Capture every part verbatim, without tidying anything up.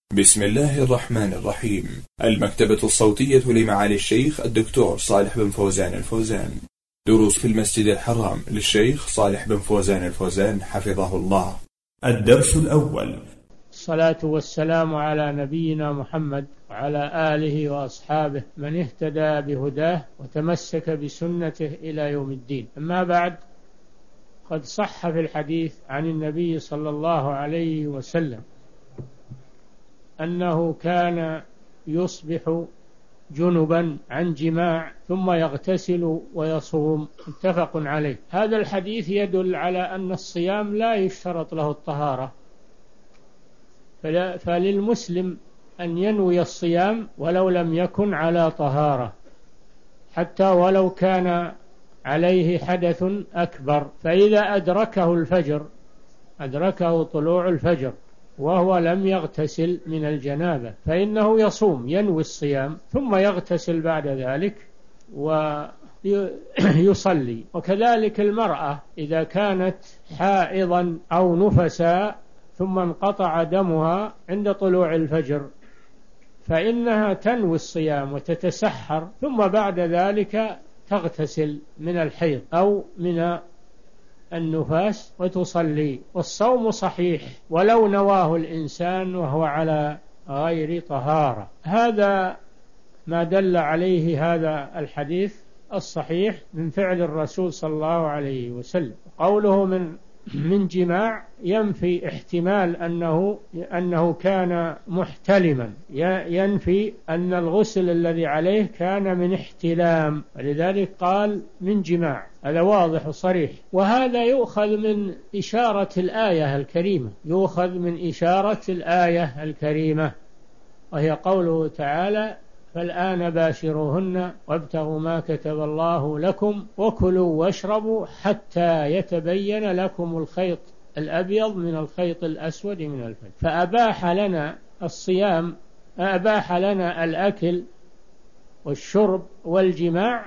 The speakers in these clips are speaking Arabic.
بسم الله الرحمن الرحيم. المكتبة الصوتية لمعالي الشيخ الدكتور صالح بن فوزان الفوزان. دروس في المسجد الحرام للشيخ صالح بن فوزان الفوزان حفظه الله. الدرس الأول. الصلاة والسلام على نبينا محمد وعلى آله وأصحابه من اهتدى بهداه وتمسك بسنته إلى يوم الدين. أما بعد، قد صح في الحديث عن النبي صلى الله عليه وسلم أنه كان يصبح جنبا عن جماع ثم يغتسل ويصوم، متفق عليه. هذا الحديث يدل على أن الصيام لا يشترط له الطهارة، فللمسلم أن ينوي الصيام ولو لم يكن على طهارة، حتى ولو كان عليه حدث أكبر. فإذا أدركه الفجر أدركه طلوع الفجر وهو لم يغتسل من الجنابة فإنه يصوم، ينوي الصيام ثم يغتسل بعد ذلك ويصلي. وكذلك المرأة إذا كانت حائضا أو نفسا ثم انقطع دمها عند طلوع الفجر فإنها تنوي الصيام وتتسحر، ثم بعد ذلك تغتسل من الحيض أو من النفاس وتصلي، والصوم صحيح ولو نواه الإنسان وهو على غير طهارة. هذا ما دل عليه هذا الحديث الصحيح من فعل الرسول صلى الله عليه وسلم. قوله من من جماع ينفي احتمال أنه أنه كان محتلما، ينفي أن الغسل الذي عليه كان من احتلام، ولذلك قال من جماع. هذا واضح وصريح. وهذا يؤخذ من إشارة الآية الكريمة، يؤخذ من إشارة الآية الكريمة وهي قوله تعالى: فالآن باشروهن وابتغوا ما كتب الله لكم وكلوا واشربوا حتى يتبين لكم الخيط الأبيض من الخيط الأسود من الفجر. فأباح لنا الصيام، أباح لنا الأكل والشرب والجماع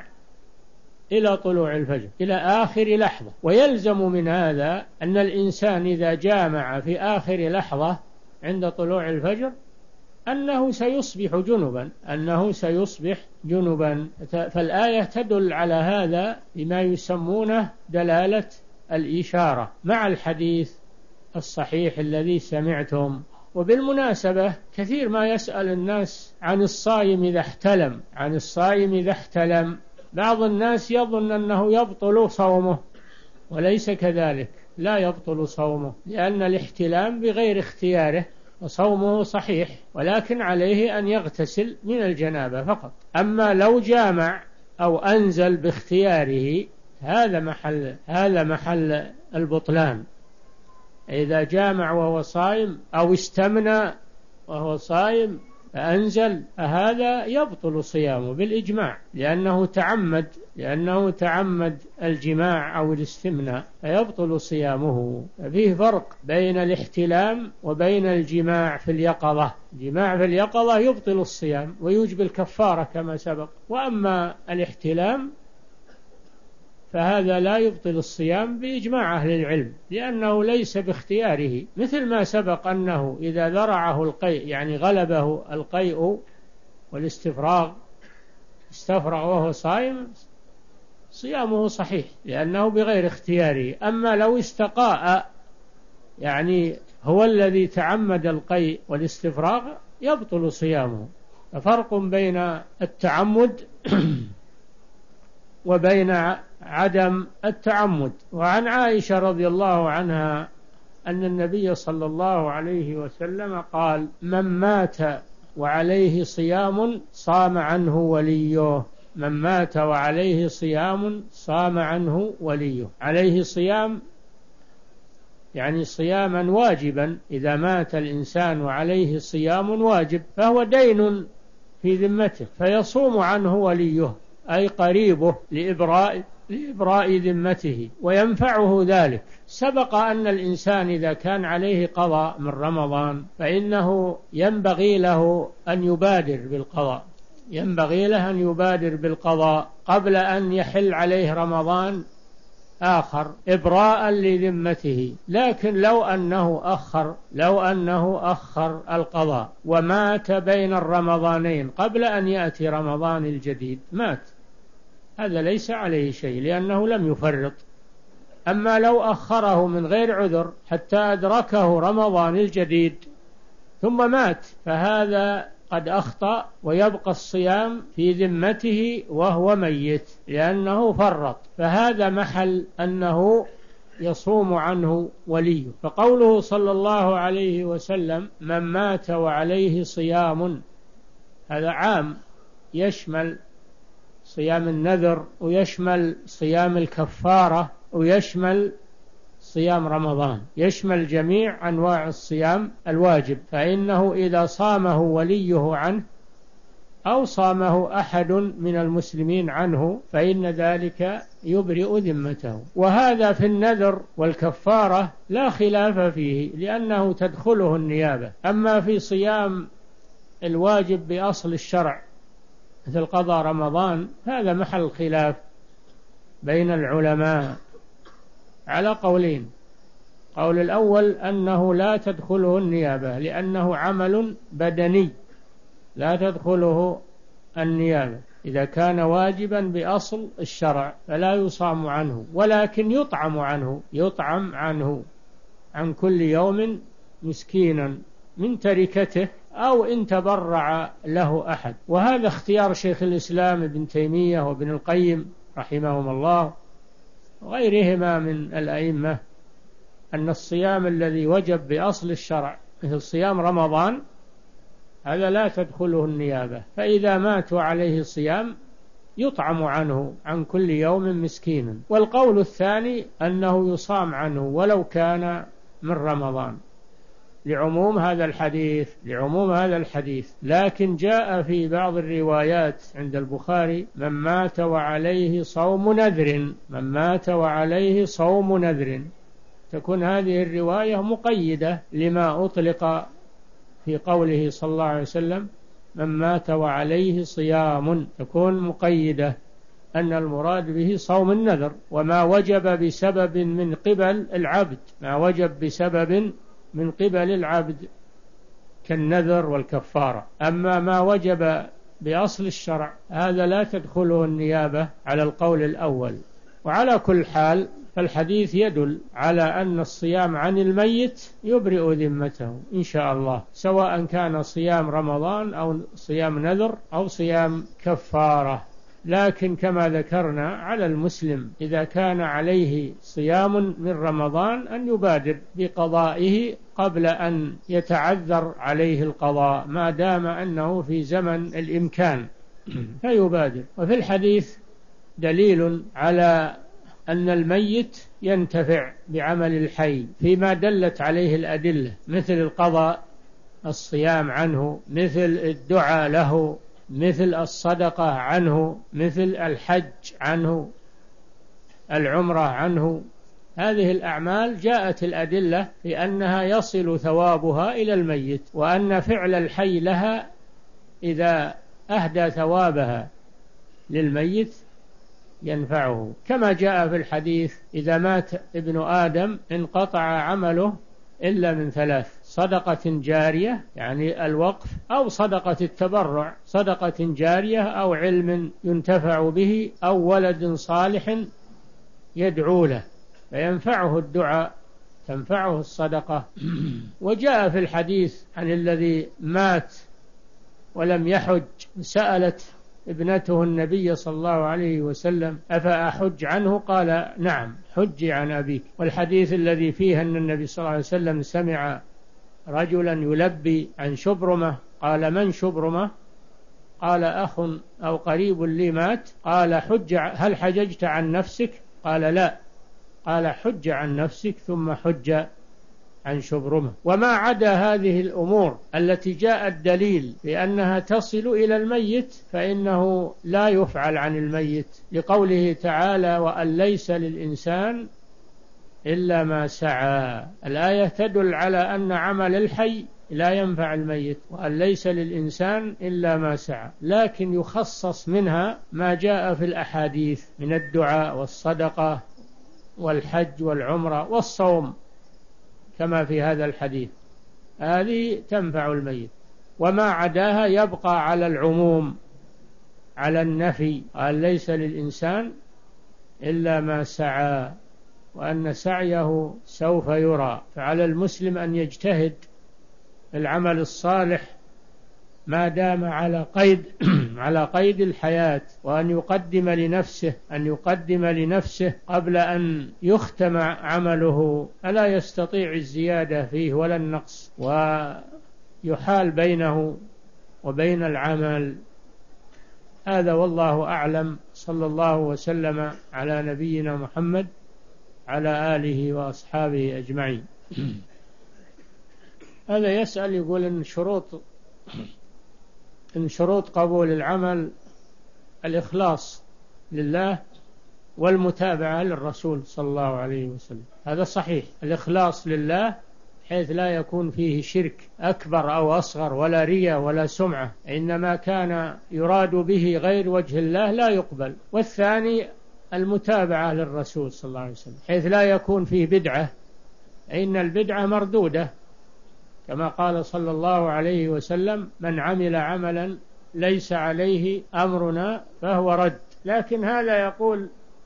إلى طلوع الفجر، إلى آخر لحظة. ويلزم من هذا أن الإنسان إذا جامع في آخر لحظة عند طلوع الفجر أنه سيصبح جنبا، أنه سيصبح جنبا. فالآية تدل على هذا بما يسمونه دلالة الإشارة مع الحديث الصحيح الذي سمعتم. وبالمناسبة كثير ما يسأل الناس عن الصائم إذا احتلم، عن الصائم إذا احتلم. بعض الناس يظن أنه يبطل صومه، وليس كذلك، لا يبطل صومه، لأن الاحتلام بغير اختياره وصومه صحيح، ولكن عليه أن يغتسل من الجنابة فقط. أما لو جامع أو أنزل باختياره هذا محل هذا محل البطلان. إذا جامع وهو صائم أو استمنى وهو صائم فأنزل هذا يبطل صيامه بالإجماع، لأنه تعمد لأنه تعمد الجماع أو الاستمناء فيبطل صيامه. فيه فرق بين الاحتلام وبين الجماع في اليقظة. الجماع في اليقظة يبطل الصيام ويوجب الكفارة كما سبق، وأما الاحتلام فهذا لا يبطل الصيام بإجماع أهل العلم، لأنه ليس باختياره، مثل ما سبق أنه إذا ذرعه القيء، يعني غلبه القيء والاستفراغ، استفرغ وهو صائم، صيامه صحيح لأنه بغير اختياره. أما لو استقاء، يعني هو الذي تعمد القيء والاستفراغ، يبطل صيامه. ففرق بين التعمد وبين عدم التعمد. وعن عائشة رضي الله عنها أن النبي صلى الله عليه وسلم قال: من مات وعليه صيام صام عنه وليه. من مات وعليه صيام صام عنه وليه. عليه صيام يعني صياما واجبا. إذا مات الإنسان وعليه صيام واجب فهو دين في ذمته، فيصوم عنه وليه أي قريبه لإبراء لإبراء ذمته، وينفعه ذلك. سبق أن الإنسان إذا كان عليه قضاء من رمضان فإنه ينبغي له أن يبادر بالقضاء، ينبغي له أن يبادر بالقضاء قبل أن يحل عليه رمضان آخر إبراء لذمته. لكن لو أنه أخر لو أنه أخر القضاء ومات بين الرمضانين قبل أن يأتي رمضان الجديد، مات، هذا ليس عليه شيء لأنه لم يفرط. أما لو أخره من غير عذر حتى أدركه رمضان الجديد ثم مات، فهذا قد أخطأ ويبقى الصيام في ذمته وهو ميت لأنه فرط، فهذا محل أنه يصوم عنه وليه. فقوله صلى الله عليه وسلم من مات وعليه صيام، هذا عام، يشمل صيام النذر ويشمل صيام الكفارة ويشمل صيام رمضان، يشمل جميع أنواع الصيام الواجب. فإنه إذا صامه وليه عنه أو صامه أحد من المسلمين عنه فإن ذلك يبرئ ذمته. وهذا في النذر والكفارة لا خلاف فيه لأنه تدخله النيابة. أما في صيام الواجب بأصل الشرع مثل قضاء رمضان هذا محل خلاف بين العلماء على قولين. قول الأول أنه لا تدخله النيابة لأنه عمل بدني لا تدخله النيابة، إذا كان واجبا بأصل الشرع فلا يصام عنه، ولكن يطعم عنه يطعم عنه عن كل يوم مسكينا من تركته أو إن تبرع له أحد. وهذا اختيار شيخ الإسلام ابن تيمية وابن القيم رحمهم الله وغيرهما من الأئمة، أن الصيام الذي وجب بأصل الشرع مثل صيام رمضان هذا لا تدخله النيابة، فإذا مات وعليه صيام يطعم عنه عن كل يوم مسكينا. والقول الثاني أنه يصام عنه ولو كان من رمضان لعموم هذا الحديث لعموم هذا الحديث لكن جاء في بعض الروايات عند البخاري من مات وعليه صوم نذر من مات وعليه صوم نذر، تكون هذه الرواية مقيدة لما أطلق في قوله صلى الله عليه وسلم من مات وعليه صيام، تكون مقيدة أن المراد به صوم النذر وما وجب بسبب من قبل العبد ما وجب بسبب من قبل العبد كالنذر والكفارة. أما ما وجب بأصل الشرع هذا لا تدخله النيابة على القول الأول. وعلى كل حال فالحديث يدل على أن الصيام عن الميت يبرئ ذمته إن شاء الله، سواء كان صيام رمضان أو صيام نذر أو صيام كفارة. لكن كما ذكرنا على المسلم إذا كان عليه صيام من رمضان أن يبادر بقضائه قبل أن يتعذر عليه القضاء ما دام أنه في زمن الإمكان فيبادر. وفي الحديث دليل على أن الميت ينتفع بعمل الحي فيما دلت عليه الأدلة مثل القضاء الصيام عنه، مثل الدعاء له، مثل الصدقة عنه، مثل الحج عنه، العمرة عنه. هذه الأعمال جاءت الأدلة لأنها يصل ثوابها إلى الميت، وأن فعل الحي لها إذا أهدى ثوابها للميت ينفعه، كما جاء في الحديث إذا مات ابن آدم انقطع عمله إلا من ثلاث: صدقة جارية يعني الوقف، أو صدقة التبرع صدقة جارية، أو علم ينتفع به، أو ولد صالح يدعو له فينفعه الدعاء تنفعه الصدقة. وجاء في الحديث عن الذي مات ولم يحج سألت ابنته النبي صلى الله عليه وسلم أفأحج عنه؟ قال نعم حجي عن أبيك. والحديث الذي فيه أن النبي صلى الله عليه وسلم سمع رجلا يلبي عن شبرمة قال من شبرمة؟ قال أخ أو قريب لي مات. قال حج هل حججت عن نفسك؟ قال لا. قال حج عن نفسك ثم حج عن شبرمة. وما عدا هذه الأمور التي جاء الدليل بأنها تصل إلى الميت فإنه لا يفعل عن الميت، لقوله تعالى وأن ليس للإنسان إلا ما سعى. الآية تدل على أن عمل الحي لا ينفع الميت، وأن ليس للإنسان إلا ما سعى، لكن يخصص منها ما جاء في الأحاديث من الدعاء والصدقة والحج والعمرة والصوم كما في هذا الحديث، هذه تنفع الميت. وما عداها يبقى على العموم، على النفي، قال ليس للإنسان إلا ما سعى وأن سعيه سوف يرى. فعلى المسلم أن يجتهد العمل الصالح ما دام على قيد على قيد الحياة، وأن يقدم لنفسه أن يقدم لنفسه قبل أن يختم عمله، ألا يستطيع الزيادة فيه ولا النقص، ويحال بينه وبين العمل. هذا والله أعلم. صلى الله وسلم على نبينا محمد على آله وأصحابه أجمعين. هذا يسأل يقول إن شروط إن شروط قبول العمل الإخلاص لله والمتابعة للرسول صلى الله عليه وسلم. هذا صحيح، الإخلاص لله حيث لا يكون فيه شرك أكبر أو أصغر ولا رياء ولا سمعة، إنما كان يراد به غير وجه الله لا يقبل. والثاني المتابعة للرسول صلى الله عليه وسلم حيث لا يكون فيه بدعة، إن البدعة مردودة كما قال صلى الله عليه وسلم: من عمل عملا ليس عليه أمرنا فهو رد. لكن هذا يقول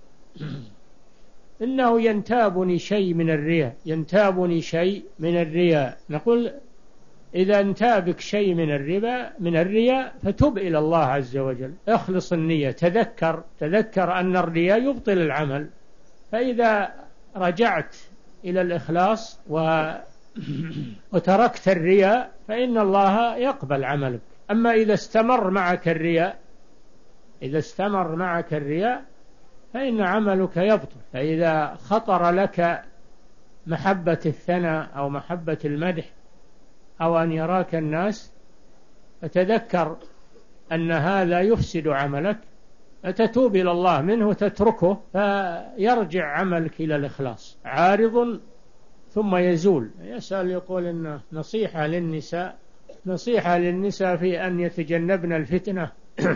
إنه ينتابني شيء من الرياء، ينتابني شيء من الرياء. نقول إذا انتابك شيء من الربا من الرياء فتب إلى الله عز وجل، اخلص النية، تذكر تذكر أن الرياء يبطل العمل. فإذا رجعت إلى الإخلاص و وتركت الرياء فإن الله يقبل عملك. أما إذا استمر معك الرياء إذا استمر معك الرياء فإن عملك يبطل. فإذا خطر لك محبة الثناء أو محبة المدح أو أن يراك الناس، فتذكر أن هذا يفسد عملك، فتتوب إلى الله منه تتركه، فيرجع عملك إلى الإخلاص. عارض ثم يزول. يسأل يقول إن نصيحة للنساء نصيحة للنساء في أن يتجنبن الفتنة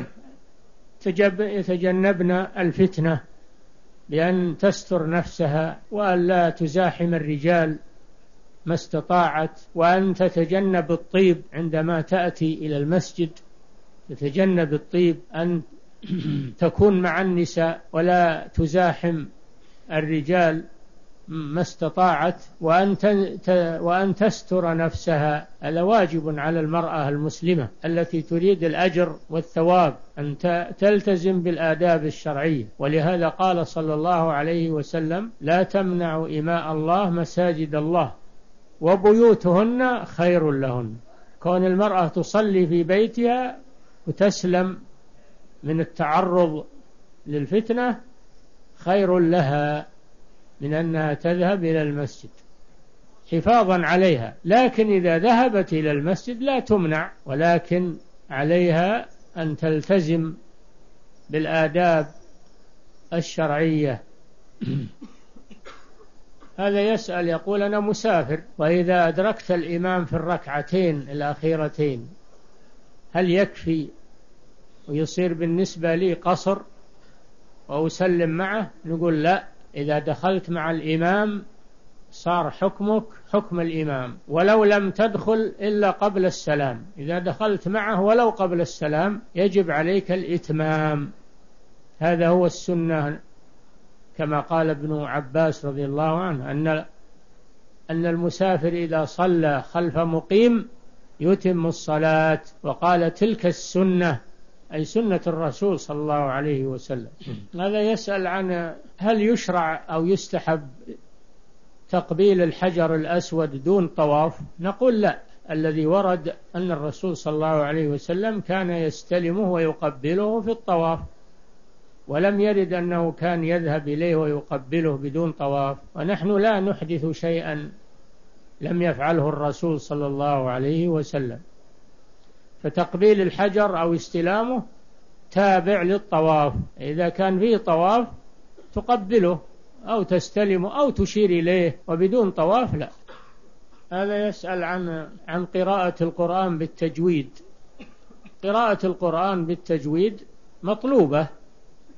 يتجنبن الفتنة بأن تستر نفسها وأن لا تزاحم الرجال ما استطاعت، وأن تتجنب الطيب عندما تأتي إلى المسجد، تتجنب الطيب، أن تكون مع النساء ولا تزاحم الرجال ما استطاعت، وأن وأن تستر نفسها. هذا واجب على المرأة المسلمة التي تريد الأجر والثواب، أن تلتزم بالآداب الشرعية. ولهذا قال صلى الله عليه وسلم: لا تمنعوا إماء الله مساجد الله وبيوتهن خير لهن. كون المرأة تصلي في بيتها وتسلم من التعرض للفتنة خير لها من أنها تذهب إلى المسجد حفاظا عليها. لكن إذا ذهبت إلى المسجد لا تمنع، ولكن عليها أن تلتزم بالآداب الشرعية. هذا يسأل يقول: أنا مسافر وإذا أدركت الإمام في الركعتين الأخيرتين هل يكفي ويصير بالنسبة لي قصر وأسلم معه؟ نقول لا، إذا دخلت مع الإمام صار حكمك حكم الإمام ولو لم تدخل إلا قبل السلام. إذا دخلت معه ولو قبل السلام يجب عليك الإتمام. هذا هو السنة، كما قال ابن عباس رضي الله عنه أن أن المسافر إذا صلى خلف مقيم يتم الصلاة، وقال تلك السنة أي سنة الرسول صلى الله عليه وسلم. هذا يسأل عن هل يشرع أو يستحب تقبيل الحجر الأسود دون طواف؟ نقول لا، الذي ورد أن الرسول صلى الله عليه وسلم كان يستلمه ويقبله في الطواف، ولم يرد أنه كان يذهب إليه ويقبله بدون طواف. ونحن لا نحدث شيئا لم يفعله الرسول صلى الله عليه وسلم. فتقبيل الحجر أو استلامه تابع للطواف. إذا كان فيه طواف تقبله أو تستلمه أو تشير إليه، وبدون طواف لا. هذا يسأل عن عن قراءة القرآن بالتجويد. قراءة القرآن بالتجويد مطلوبة،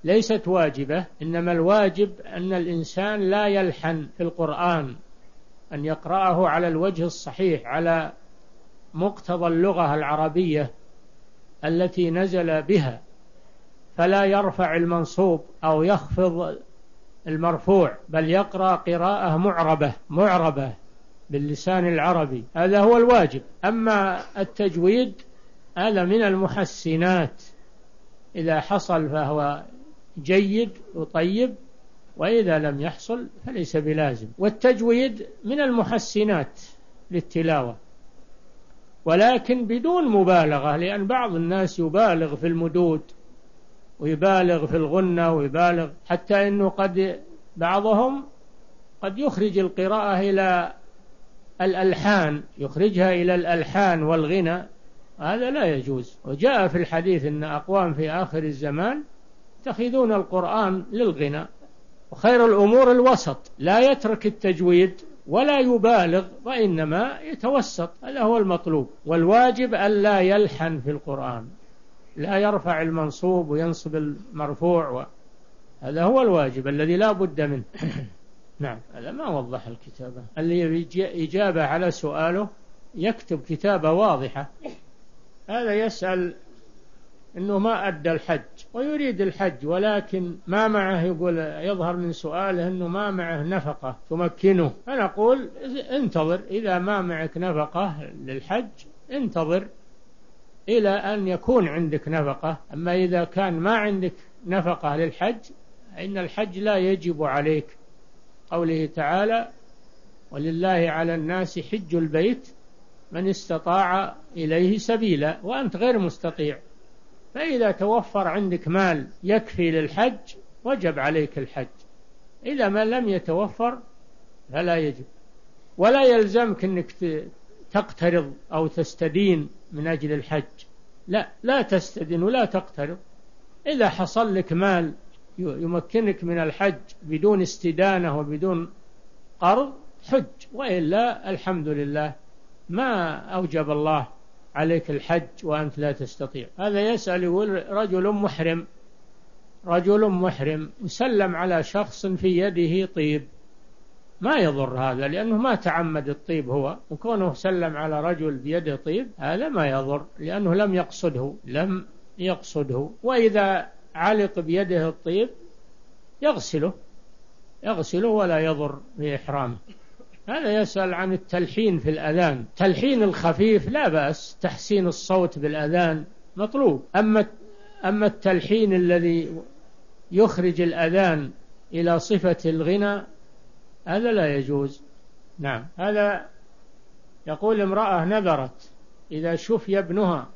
ليست واجبة، إنما الواجب أن الإنسان لا يلحن في القرآن، أن يقرأه على الوجه الصحيح على مقتضى اللغة العربية التي نزل بها، فلا يرفع المنصوب أو يخفض المرفوع، بل يقرأ قراءة معربة معربة باللسان العربي، هذا هو الواجب. أما التجويد هذا من المحسنات، إذا حصل فهو جيد وطيب، وإذا لم يحصل فليس بلازم. والتجويد من المحسنات للتلاوة، ولكن بدون مبالغة، لأن بعض الناس يبالغ في المدود ويبالغ في الغنة ويبالغ، حتى أنه قد بعضهم قد يخرج القراءة إلى الألحان، يخرجها إلى الألحان والغنى، هذا لا يجوز. وجاء في الحديث أن أقوام في آخر الزمان يتخذون القرآن للغنى، وخير الأمور الوسط، لا يترك التجويد ولا يبالغ، وإنما يتوسط، هذا هو المطلوب. والواجب ألا يلحن في القرآن، لا يرفع المنصوب وينصب المرفوع و... هذا هو الواجب الذي لا بد منه. نعم. هذا ما وضح الكتابة، اللي يجي إجابة على سؤاله يكتب كتابة واضحة. هذا يسأل إنه ما أدى الحج ويريد الحج، ولكن ما معه، يقول يظهر من سؤاله إنه ما معه نفقة تمكنه، فنقول انتظر، إذا ما معك نفقة للحج انتظر إلى أن يكون عندك نفقة. أما إذا كان ما عندك نفقة للحج، إن الحج لا يجب عليك، قوله تعالى: ولله على الناس حج البيت من استطاع إليه سبيلا، وأنت غير مستطيع. فإذا توفر عندك مال يكفي للحج وجب عليك الحج، إذا ما لم يتوفر فلا يجب. ولا يلزمك أنك تقترض أو تستدين من أجل الحج، لا لا تستدين ولا تقترض. إذا حصل لك مال يمكنك من الحج بدون استدانة وبدون قرض حج، وإلا الحمد لله ما أوجب الله عليك الحج وأنت لا تستطيع. هذا يسأل يقول: رجل محرم رجل محرم يسلم على شخص في يده طيب، ما يضر هذا، لأنه ما تعمد الطيب هو، وكونه سلم على رجل بيده طيب هذا ما يضر، لأنه لم يقصده لم يقصده. وإذا علق بيده الطيب يغسله يغسله ولا يضر بإحرامه. هذا يسأل عن التلحين في الأذان، تلحين الخفيف لا بأس، تحسين الصوت بالأذان مطلوب. أما أما التلحين الذي يخرج الأذان إلى صفة الغنى هذا لا يجوز. نعم. هذا يقول: امرأة نذرت إذا شفي ابنها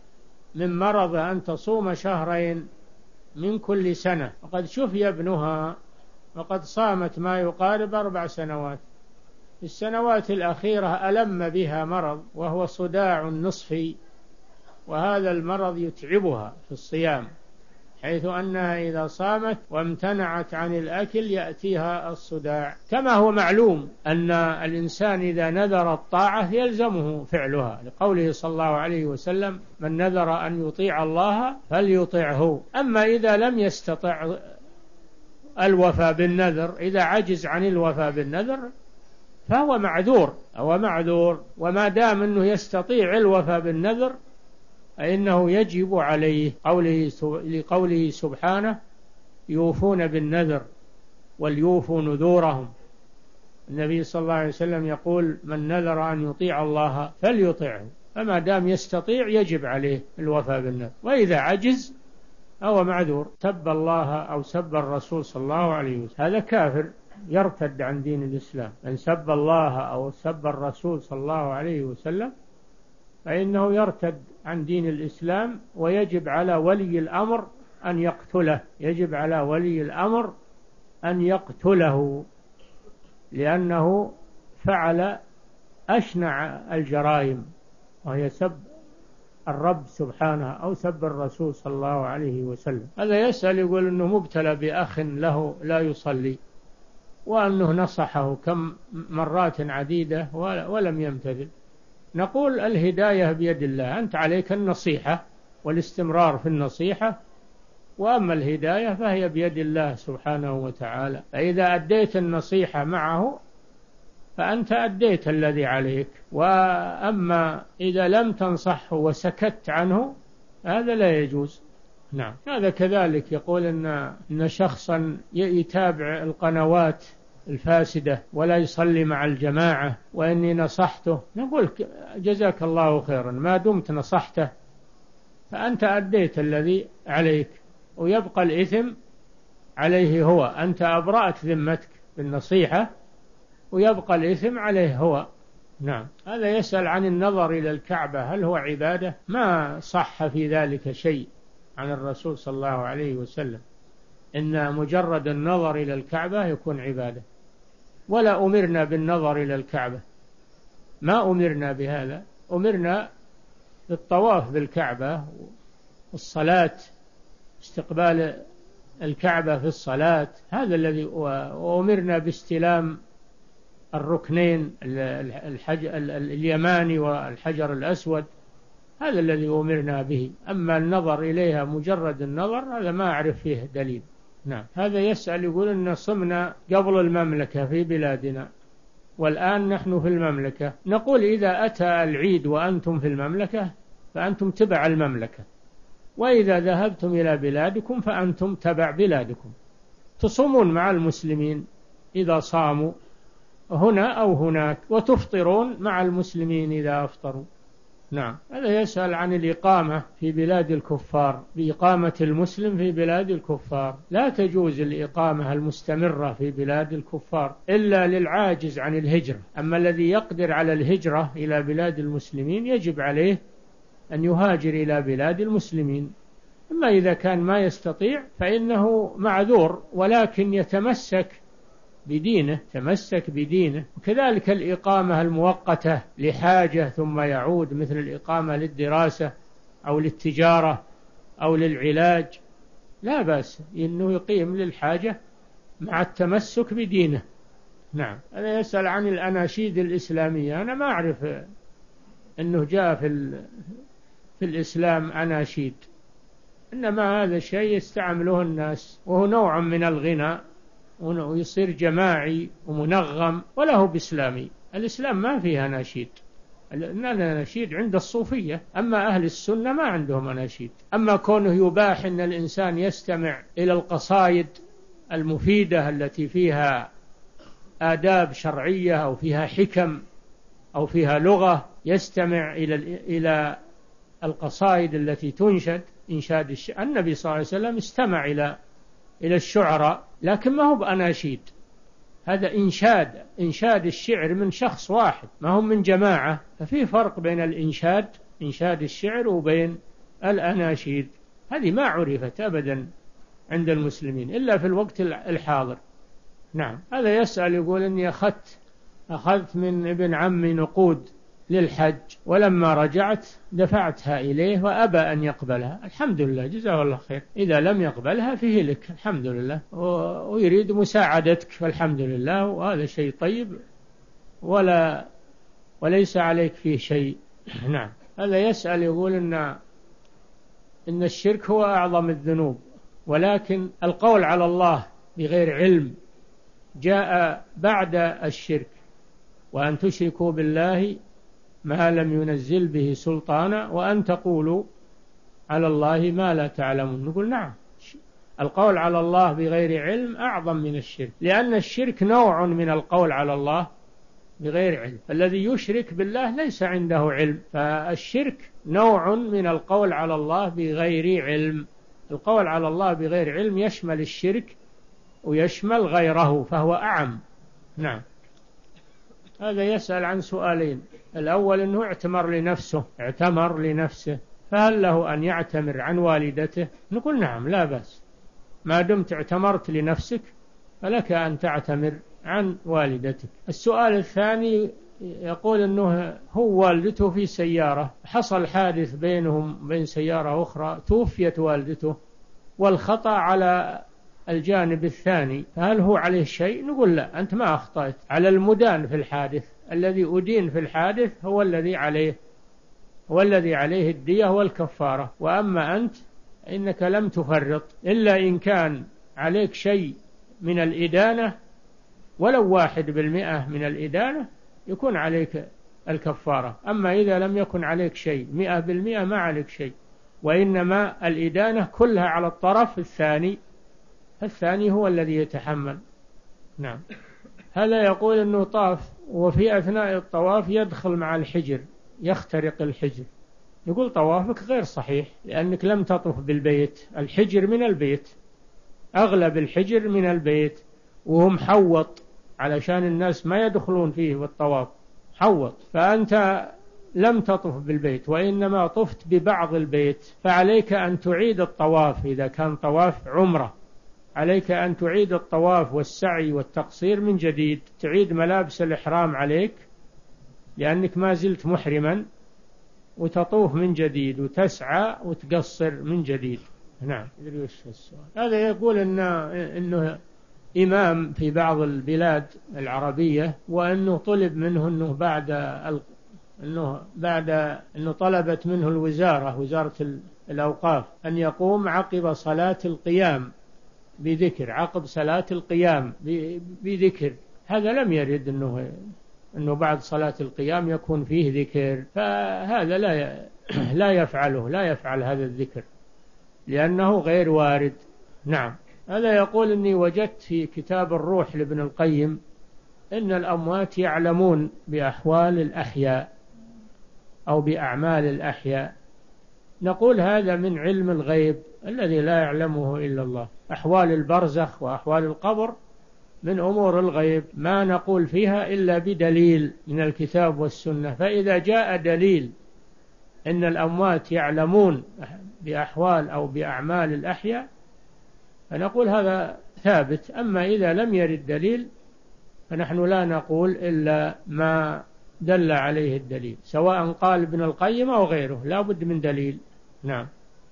من مرض أن تصوم شهرين من كل سنة، وقد شفي ابنها وقد صامت ما يقارب أربع سنوات. في السنوات الأخيرة ألم بها مرض وهو صداع نصفي، وهذا المرض يتعبها في الصيام، حيث أنها إذا صامت وامتنعت عن الأكل يأتيها الصداع. كما هو معلوم أن الإنسان إذا نذر الطاعة يلزمه فعلها، لقوله صلى الله عليه وسلم: من نذر أن يطيع الله فليطعه. أما إذا لم يستطع الوفاء بالنذر، إذا عجز عن الوفاء بالنذر فهو معذور هو معذور وما دام أنه يستطيع الوفاء بالنذر فإنه يجب عليه، قوله لقوله سبحانه: يوفون بالنذر وليوفوا نذورهم. النبي صلى الله عليه وسلم يقول: من نذر أن يطيع الله فليطيعه، فما دام يستطيع يجب عليه الوفاء بالنذر، وإذا عجز هو معذور. سب الله أو سب الرسول صلى الله عليه وسلم هذا كافر يرتد عن دين الإسلام. من سب الله أو سب الرسول صلى الله عليه وسلم فإنه يرتد عن دين الإسلام، ويجب على ولي الأمر أن يقتله يجب على ولي الأمر أن يقتله، لأنه فعل أشنع الجرائم، وهي سب الرب سبحانه أو سب الرسول صلى الله عليه وسلم. هذا يسأل يقول أنه مبتلى بأخ له لا يصلي، وأنه نصحه كم مرات عديدة ولم يمتثل. نقول: الهداية بيد الله، أنت عليك النصيحة والاستمرار في النصيحة، وأما الهداية فهي بيد الله سبحانه وتعالى. فإذا أديت النصيحة معه فأنت أديت الذي عليك، وأما إذا لم تنصحه وسكت عنه هذا لا يجوز. نعم. هذا كذلك يقول إن, إن شخصا يتابع القنوات الفاسدة ولا يصلي مع الجماعة وإني نصحته، نقول جزاك الله خيرا، ما دمت نصحته فأنت أديت الذي عليك، ويبقى الإثم عليه هو، أنت أبرأت ذمتك بالنصيحة ويبقى الإثم عليه هو. نعم. هذا يسأل عن النظر إلى الكعبة هل هو عبادة؟ ما صح في ذلك شيء عن الرسول صلى الله عليه وسلم إن مجرد النظر إلى الكعبة يكون عبادة، ولا أمرنا بالنظر إلى الكعبة، ما أمرنا بهذا، أمرنا بالطواف بالكعبة والصلاة، استقبال الكعبة في الصلاة، هذا الذي أمرنا باستلام الركنين الحجر اليماني والحجر الأسود، هذا الذي أمرنا به. أما النظر إليها مجرد النظر هذا ما أعرف فيه دليل. نعم. هذا يسأل يقول إن صمنا قبل المملكة في بلادنا والآن نحن في المملكة، نقول إذا أتى العيد وأنتم في المملكة فأنتم تبع المملكة، وإذا ذهبتم إلى بلادكم فأنتم تبع بلادكم، تصومون مع المسلمين إذا صاموا هنا أو هناك، وتفطرون مع المسلمين إذا أفطروا. نعم. هذا يسأل عن الإقامة في بلاد الكفار، بإقامة المسلم في بلاد الكفار، لا تجوز الإقامة المستمرة في بلاد الكفار إلا للعاجز عن الهجرة، أما الذي يقدر على الهجرة إلى بلاد المسلمين يجب عليه أن يهاجر إلى بلاد المسلمين. أما إذا كان ما يستطيع فإنه معذور، ولكن يتمسك بدينه، تمسك بدينه. وكذلك الإقامة المؤقتة لحاجة ثم يعود، مثل الإقامة للدراسة أو للتجارة أو للعلاج، لا بأس إنه يقيم للحاجة مع التمسك بدينه. نعم. هذا يسأل عن الأناشيد الإسلامية، أنا ما أعرف أنه جاء في, في الإسلام أناشيد، إنما هذا شيء يستعمله الناس، وهو نوع من الغنى ويصير جماعي ومنغم وله بإسلامي. الإسلام ما فيه أناشيد، الأناشيد عند الصوفية، أما أهل السنة ما عندهم أناشيد. أما كونه يباح أن الإنسان يستمع إلى القصائد المفيدة التي فيها آداب شرعية أو فيها حكم أو فيها لغة، يستمع إلى إلى القصائد التي تنشد، إنشاد الشعر. النبي صلى الله عليه وسلم استمع إلى إلى الشعراء، لكن ما هو بأناشيد، هذا إنشاد، إنشاد الشعر من شخص واحد، ما هم من جماعة. ففي فرق بين الإنشاد، إنشاد الشعر، وبين الأناشيد. هذه ما عرفت أبدا عند المسلمين إلا في الوقت الحاضر. نعم. هذا يسأل يقول إني أخذت أخذت من ابن عمي نقود للحج، ولما رجعت دفعتها إليه وأبى أن يقبلها. الحمد لله، جزاه الله خير. إذا لم يقبلها فيه لك، الحمد لله، ويريد مساعدتك، فالحمد لله، وهذا شيء طيب ولا وليس عليك فيه شيء. نعم. هذا يسأل يقول إن إن الشرك هو أعظم الذنوب، ولكن القول على الله بغير علم جاء بعد الشرك، وأن تشركوا بالله ما لم ينزل به سلطانا وأن تقولوا على الله ما لا تعلمون. نقول نعم، القول على الله بغير علم أعظم من الشرك، لأن الشرك نوع من القول على الله بغير علم. الذي يشرك بالله ليس عنده علم، فالشرك نوع من القول على الله بغير علم. القول على الله بغير علم يشمل الشرك ويشمل غيره، فهو أعم. نعم. هذا يسأل عن سؤالين، الأول أنه اعتمر لنفسه اعتمر لنفسه فهل له أن يعتمر عن والدته؟ نقول نعم، لا بأس، ما دمت اعتمرت لنفسك فلك أن تعتمر عن والدتك. السؤال الثاني يقول أنه هو والدته في سيارة، حصل حادث بينهم بين سيارة أخرى، توفيت والدته والخطأ على الجانب الثاني، فهل هو عليه شيء؟ نقول لا، أنت ما أخطأت، على المدان في الحادث، الذي أدين في الحادث هو الذي عليه هو الذي عليه الدية والكفارة، وأما أنت إنك لم تفرط، إلا إن كان عليك شيء من الإدانة ولو واحد بالمئة من الإدانة يكون عليك الكفارة. أما إذا لم يكن عليك شيء مئة بالمئة ما عليك شيء، وإنما الإدانة كلها على الطرف الثاني، الثاني هو الذي يتحمل. نعم. هذا يقول أنه طاف وفي أثناء الطواف يدخل مع الحجر، يخترق الحجر. يقول طوافك غير صحيح لأنك لم تطف بالبيت، الحجر من البيت، أغلب الحجر من البيت، وهو محوط علشان الناس ما يدخلون فيه بالطواف، حوط. فأنت لم تطف بالبيت وإنما طفت ببعض البيت، فعليك أن تعيد الطواف. إذا كان طواف عمرة عليك أن تعيد الطواف والسعي والتقصير من جديد، تعيد ملابس الإحرام عليك لأنك ما زلت محرما، وتطوف من جديد وتسعى وتقصر من جديد. نعم. هذا يقول إنه, إنه إمام في بعض البلاد العربية، وأنه طلب منه أنه بعد أنه بعد أنه طلبت منه الوزارة وزارة الأوقاف أن يقوم عقب صلاة القيام بذكر، عقب صلاة القيام بذكر. هذا لم يرد أنه أنه بعد صلاة القيام يكون فيه ذكر، فهذا لا لا يفعله، لا يفعل هذا الذكر لأنه غير وارد. نعم. هذا يقول إني وجدت في كتاب الروح لابن القيم إن الأموات يعلمون بأحوال الأحياء أو بأعمال الأحياء. نقول هذا من علم الغيب الذي لا يعلمه إلا الله. أحوال البرزخ وأحوال القبر من أمور الغيب، ما نقول فيها إلا بدليل من الكتاب والسنة. فإذا جاء دليل إن الأموات يعلمون بأحوال أو بأعمال الأحياء فنقول هذا ثابت. أما إذا لم يرد دليل فنحن لا نقول إلا ما دل عليه الدليل، سواء قال ابن القيم أو غيره، لا بد من دليل. نعم.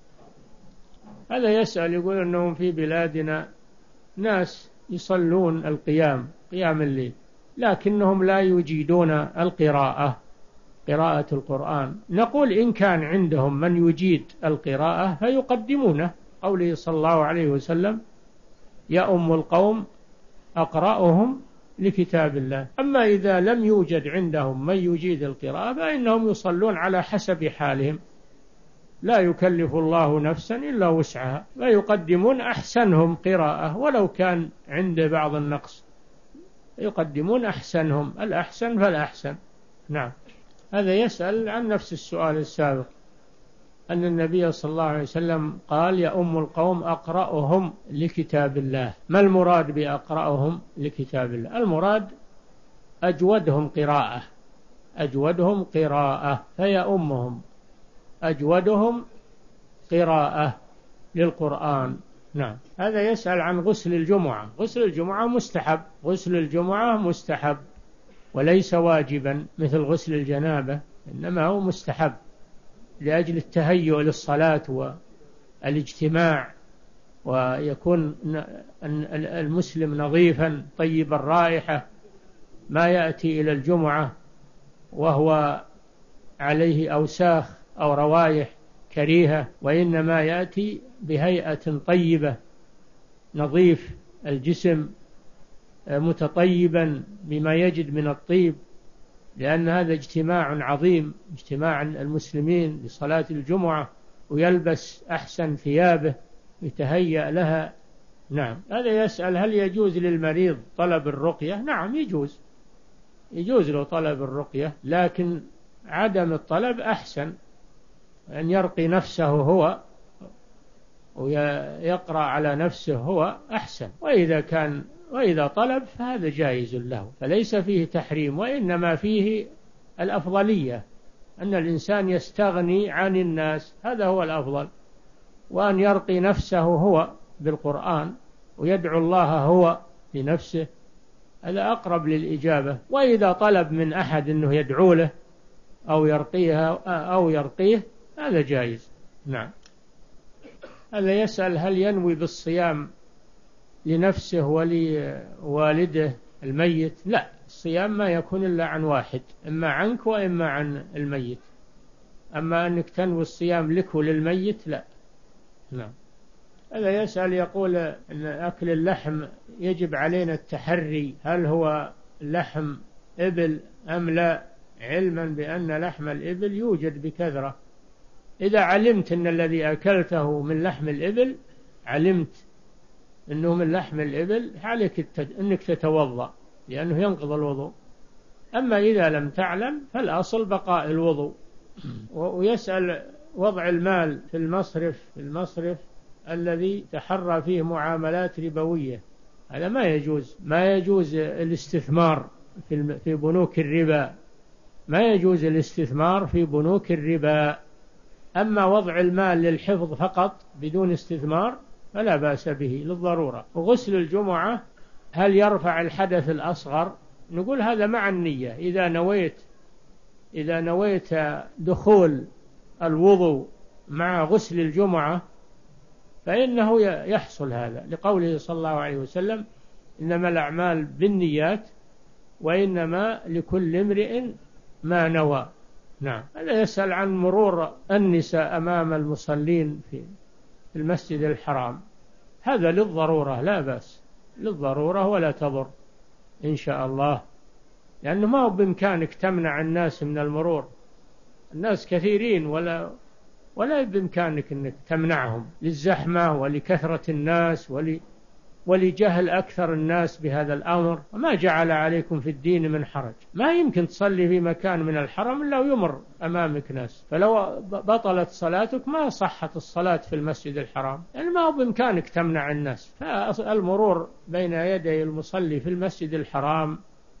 هذا يسأل يقول أنهم في بلادنا ناس يصلون القيام، قيام الليل، لكنهم لا يجيدون القراءة، قراءة القرآن. نقول إن كان عندهم من يجيد القراءة فيقدمونه، قوله صلى الله عليه وسلم يا أم القوم أقرأهم لكتاب الله. أما إذا لم يوجد عندهم من يجيد القراءة فإنهم يصلون على حسب حالهم، لا يكلف الله نفسا إلا وسعها، فيقدمون أحسنهم قراءة ولو كان عند بعض النقص، يقدمون أحسنهم، الأحسن فالأحسن. نعم. هذا يسأل عن نفس السؤال السابق، أن النبي صلى الله عليه وسلم قال يا أم القوم أقرأهم لكتاب الله. ما المراد بأقرأهم لكتاب الله؟ المراد أجودهم قراءة، أجودهم قراءة، فيا أمهم أجودهم قراءة للقرآن. نعم. هذا يسأل عن غسل الجمعة. غسل الجمعة مستحب، غسل الجمعة مستحب وليس واجبا مثل غسل الجنابة، إنما هو مستحب لأجل التهيؤ للصلاة والاجتماع، ويكون المسلم نظيفا طيب الرائحة، ما يأتي إلى الجمعة وهو عليه أوساخ أو روايح كريهة، وإنما يأتي بهيئة طيبة، نظيف الجسم، متطيبا بما يجد من الطيب، لأن هذا اجتماع عظيم، اجتماع المسلمين لصلاة الجمعة، ويلبس أحسن ثيابه يتهيأ لها. نعم. هذا يسأل هل يجوز للمريض طلب الرقية؟ نعم يجوز، يجوز له طلب الرقية، لكن عدم الطلب أحسن، أن يرقي نفسه هو ويقرأ على نفسه هو أحسن. وإذا كان وإذا طلب فهذا جائز له، فليس فيه تحريم، وإنما فيه الأفضلية، أن الإنسان يستغني عن الناس، هذا هو الأفضل، وأن يرقي نفسه هو بالقرآن ويدعو الله هو لنفسه، هذا أقرب للإجابة. وإذا طلب من أحد أنه يدعو له أو يرقيها أو يرقيه هذا جائز. نعم. هذا يسأل هل ينوي بالصيام لنفسه ولوالده الميت؟ لا، الصيام ما يكون إلا عن واحد، إما عنك وإما عن الميت. أما أنك تنوي الصيام لك وللميت لا، نعم. هذا يسأل يقول أن أكل اللحم يجب علينا التحري، هل هو لحم إبل أم لا، علما بأن لحم الإبل يوجد بكثرة. إذا علمت أن الذي أكلته من لحم الإبل، علمت أنه من لحم الإبل، عليك أنك تتوضأ لأنه ينقض الوضوء. أما إذا لم تعلم فالأصل بقاء الوضوء. ويسأل وضع المال في المصرف في المصرف الذي تحرى فيه معاملات ربوية، هذا ما يجوز. ما يجوز الاستثمار في في بنوك الربا، ما يجوز الاستثمار في بنوك الربا. أما وضع المال للحفظ فقط بدون استثمار فلا بأس به للضرورة. وغسل الجمعة هل يرفع الحدث الأصغر؟ نقول هذا مع النية. إذا نويت إذا نويت دخول الوضوء مع غسل الجمعة فإنه يحصل هذا، لقوله صلى الله عليه وسلم: إنما الأعمال بالنيات وإنما لكل امرئ ما نوى. نعم. هذا يسأل عن مرور النساء أمام المصلين في المسجد الحرام، هذا للضرورة لا بأس، للضرورة ولا تضر إن شاء الله، لأنه ما هو بإمكانك تمنع الناس من المرور، الناس كثيرين ولا ولا بإمكانك أنك تمنعهم للزحمة ولكثرة الناس ول ولجهل أكثر الناس بهذا الأمر. وما جعل عليكم في الدين من حرج، ما يمكن تصلي في مكان من الحرم إلا ويمر أمامك ناس، فلو بطلت صلاتك ما صحت الصلاة في المسجد الحرام، يعني ما هو بإمكانك تمنع الناس. فالمرور بين يدي المصلي في المسجد الحرام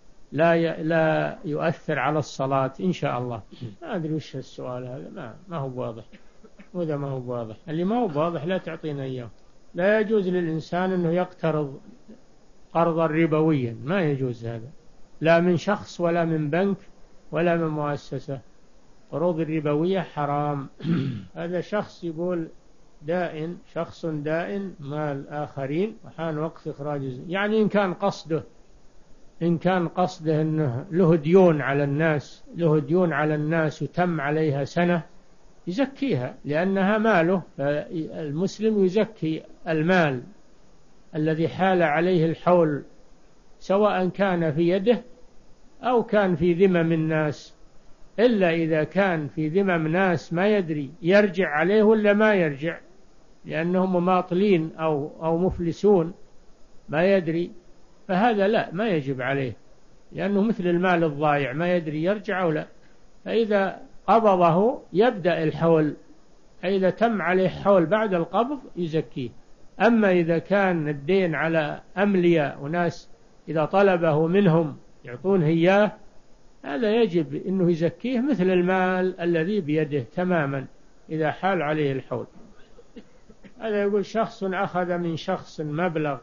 لا لا يؤثر على الصلاة إن شاء الله. ما أدري وش السؤال هذا، ما ما هو واضح، وإذا ما هو واضح، اللي ما هو واضح لا تعطينا إياه. لا يجوز للإنسان أنه يقترض قرضا ربويا، ما يجوز هذا، لا من شخص ولا من بنك ولا من مؤسسة. قروض الربوية حرام. هذا شخص يقول دائن، شخص دائن مال آخرين وحان وقت إخراج الزكاة، يعني إن كان قصده إن كان قصده أنه له ديون على الناس له ديون على الناس وتم عليها سنة يزكيها لأنها ماله. فالمسلم يزكي المال الذي حال عليه الحول، سواء كان في يده أو كان في ذمم الناس، إلا إذا كان في ذمم ناس ما يدري يرجع عليه ولا ما يرجع، لأنهم مماطلين أو أو مفلسون ما يدري، فهذا لا، ما يجب عليه، لأنه مثل المال الضائع ما يدري يرجع أو لا. فإذا قبضه يبدأ الحول، إذا تم عليه حول بعد القبض يزكيه. أما إذا كان الدين على أملياء وناس إذا طلبه منهم يعطونه إياه، هذا يجب أنه يزكيه مثل المال الذي بيده تماما إذا حال عليه الحول. هذا يقول شخص أخذ من شخص مبلغ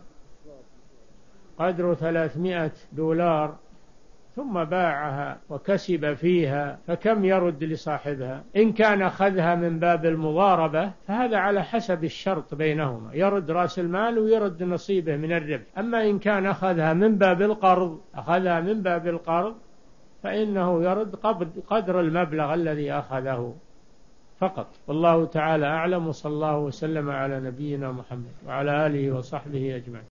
قدره ثلاثمائة دولار ثم باعها وكسب فيها، فكم يرد لصاحبها؟ إن كان أخذها من باب المضاربة فهذا على حسب الشرط بينهما، يرد رأس المال ويرد نصيبه من الربح. أما إن كان أخذها من باب القرض أخذها من باب القرض فإنه يرد قدر المبلغ الذي أخذه فقط. والله تعالى أعلم، وصلى الله وسلم على نبينا محمد وعلى آله وصحبه أجمعين.